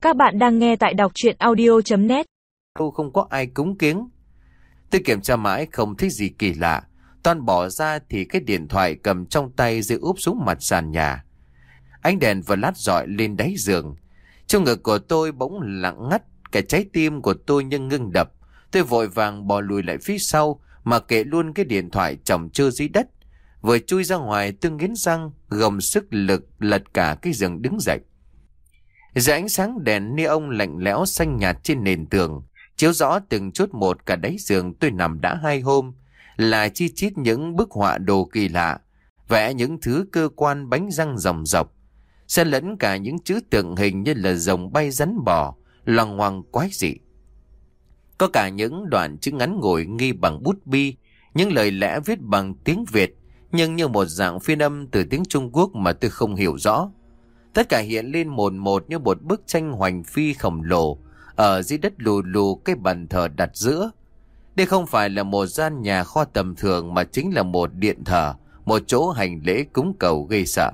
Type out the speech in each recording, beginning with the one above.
Các bạn đang nghe tại đọc truyện audio.net. Không có ai cúng kiếng. Tôi kiểm tra mãi không thấy gì kỳ lạ. Toàn bỏ ra thì cái điện thoại cầm trong tay rơi úp xuống mặt sàn nhà. Ánh đèn vừa lát rọi lên đáy giường. Trong ngực của tôi bỗng lặng ngắt. Cả trái tim của tôi như ngưng đập. Tôi vội vàng bò lùi lại phía sau mà kệ luôn cái điện thoại chồng chơ dưới đất. Vừa chui ra ngoài tôi nghiến răng, gồng sức lực lật cả cái giường đứng dậy. Dưới ánh sáng đèn neon lạnh lẽo xanh nhạt trên nền tường, chiếu rõ từng chút một cả đáy giường tôi nằm đã 2 hôm, là chi chít những bức họa đồ kỳ lạ, vẽ những thứ cơ quan bánh răng ròng rọc, xen lẫn cả những chữ tượng hình như là rồng bay rắn bò, loằng ngoằng quái dị. Có cả những đoạn chữ ngắn ngủi ghi bằng bút bi, những lời lẽ viết bằng tiếng Việt, nhưng như một dạng phiên âm từ tiếng Trung Quốc mà tôi không hiểu rõ. Tất cả hiện lên một như một bức tranh hoành phi khổng lồ, ở dưới đất lù lù cái bàn thờ đặt giữa. Đây không phải là một gian nhà kho tầm thường mà chính là một điện thờ, một chỗ hành lễ cúng cầu gây sợ.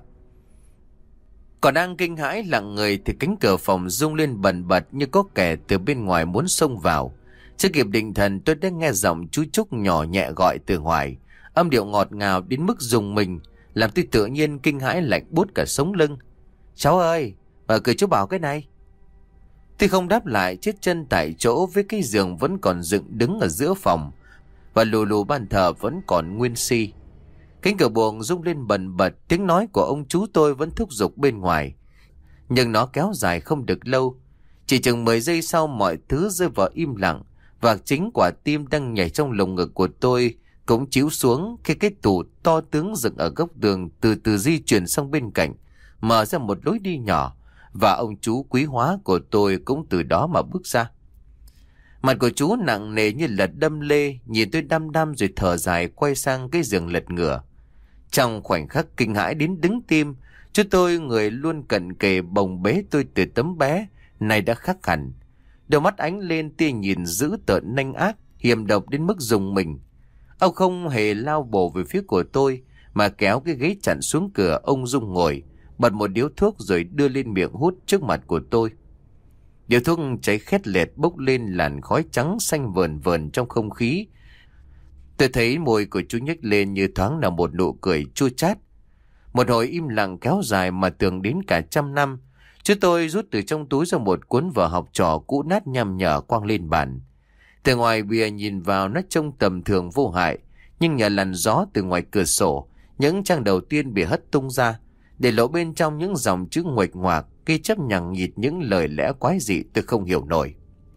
Còn đang kinh hãi lặng người thì cánh cửa phòng rung lên bần bật như có kẻ từ bên ngoài muốn xông vào. Chưa kịp định thần tôi đã nghe giọng chú Trúc nhỏ nhẹ gọi từ ngoài, âm điệu ngọt ngào đến mức rùng mình, làm tôi tự nhiên kinh hãi lạnh buốt cả sống lưng. Cháu ơi, mở cửa chú bảo cái này. Tôi không đáp lại, chết chân tại chỗ với cái giường vẫn còn dựng đứng ở giữa phòng, và lù lù bàn thờ vẫn còn nguyên si. Cánh cửa buồng rung lên bần bật, tiếng nói của ông chú tôi vẫn thúc giục bên ngoài. Nhưng nó kéo dài không được lâu. Chỉ chừng 10 giây sau mọi thứ rơi vào im lặng, và chính quả tim đang nhảy trong lồng ngực của tôi cũng chíu xuống khi cái tủ to tướng dựng ở góc tường từ từ di chuyển sang bên cạnh, mở ra một lối đi nhỏ, và ông chú quý hóa của tôi cũng từ đó mà bước ra. Mặt của chú nặng nề như là đâm lê, nhìn tôi đăm đăm rồi thở dài quay sang cái giường lật ngửa. Trong khoảnh khắc kinh hãi đến đứng tim, chú tôi người luôn cận kề bồng bế tôi từ tấm bé, này đã khác hẳn. Đôi mắt ánh lên tia nhìn dữ tợn nanh ác, hiểm độc đến mức rùng mình. Ông không hề lao bổ về phía của tôi, mà kéo cái ghế chặn xuống cửa ông dung ngồi, bật một điếu thuốc rồi đưa lên miệng hút trước mặt của tôi. Điếu thuốc cháy khét lẹt bốc lên làn khói trắng xanh vờn vờn trong không khí. Tôi thấy môi của chú nhếch lên như thoáng là một nụ cười chua chát. Một hồi im lặng kéo dài mà tưởng đến cả 100 năm. Chú tôi rút từ trong túi ra một cuốn vở học trò cũ nát nhăm nhở quăng lên bàn. Từ ngoài bìa nhìn vào nó trông tầm thường vô hại, nhưng nhờ làn gió từ ngoài cửa sổ, những trang đầu tiên bị hất tung ra, để lộ bên trong những dòng chữ nguệch ngoạc, ghi chép nhằng nhịt những lời lẽ quái dị tôi không hiểu nổi.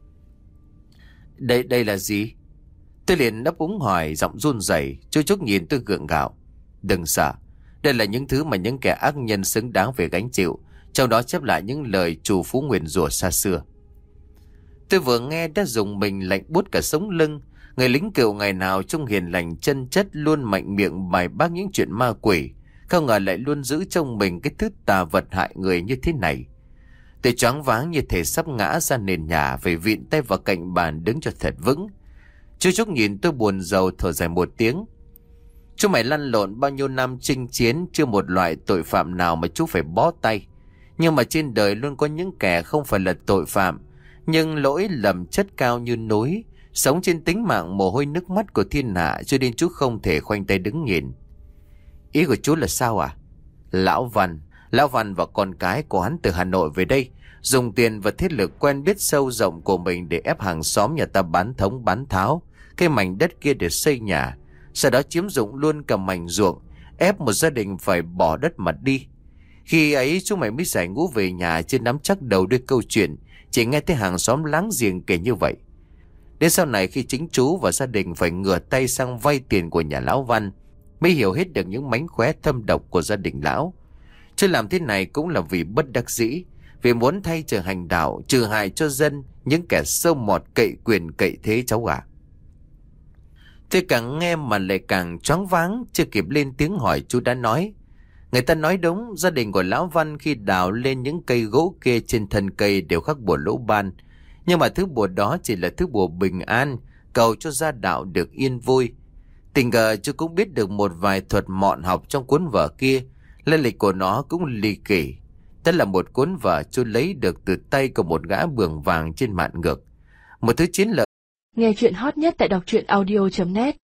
Đây là gì? Tôi liền đáp úng hỏi, giọng run rẩy. Chú Trúc nhìn tôi gượng gạo. Đừng sợ, đây là những thứ mà những kẻ ác nhân xứng đáng phải gánh chịu, trong đó chép lại những lời trù phú nguyền rủa xa xưa. Tôi vừa nghe đã dùng mình lạnh buốt cả sống lưng. Người lính cựu ngày nào trông hiền lành chân chất, luôn mạnh miệng bài bác những chuyện ma quỷ, không ngờ lại luôn giữ trong mình cái thứ tà vật hại người như thế này. Tôi choáng váng như thể sắp ngã ra nền nhà, phải vịn tay vào cạnh bàn đứng cho thật vững. Chú Trúc nhìn tôi buồn rầu thở dài một tiếng. Chú mày lăn lộn bao nhiêu năm chinh chiến, chưa một loại tội phạm nào mà chú phải bó tay. Nhưng mà trên đời luôn có những kẻ không phải là tội phạm, nhưng lỗi lầm chất cao như núi, sống trên tính mạng mồ hôi nước mắt của thiên hạ, cho nên chú không thể khoanh tay đứng nhìn. Ý của chú là sao à? Lão Văn và con cái của hắn từ Hà Nội về đây, dùng tiền và thiết lực quen biết sâu rộng của mình để ép hàng xóm nhà ta bán thống bán tháo cái mảnh đất kia để xây nhà, sau đó chiếm dụng luôn cả mảnh ruộng, ép một gia đình phải bỏ đất mà đi. Khi ấy chú mày mới giải ngũ về nhà, chưa nắm chắc đầu đuôi câu chuyện, chỉ nghe thấy hàng xóm láng giềng kể như vậy. Đến sau này khi chính chú và gia đình phải ngửa tay sang vay tiền của nhà lão Văn, mới hiểu hết được những mánh khóe thâm độc của gia đình lão. Chứ làm thế này cũng là vì bất đắc dĩ, vì muốn thay trời hành đạo, trừ hại cho dân, những kẻ sâu mọt cậy quyền cậy thế cháu ạ. Tôi càng nghe mà lại càng choáng váng, chưa kịp lên tiếng hỏi chú đã nói. Người ta nói đúng, gia đình của lão Văn khi đào lên những cây gỗ kia trên thân cây đều khắc bùa lỗ ban. Nhưng mà thứ bùa đó chỉ là thứ bùa bình an, cầu cho gia đạo được yên vui. Tình cờ chú cũng biết được một vài thuật mọn học trong cuốn vở kia, lai lịch của nó cũng ly kỳ. Đó là một cuốn vở chú lấy được từ tay của một gã bường vàng trên mạn ngược. Một thứ chiến lợi. Nghe chuyện hot nhất tại đọc truyện audio.net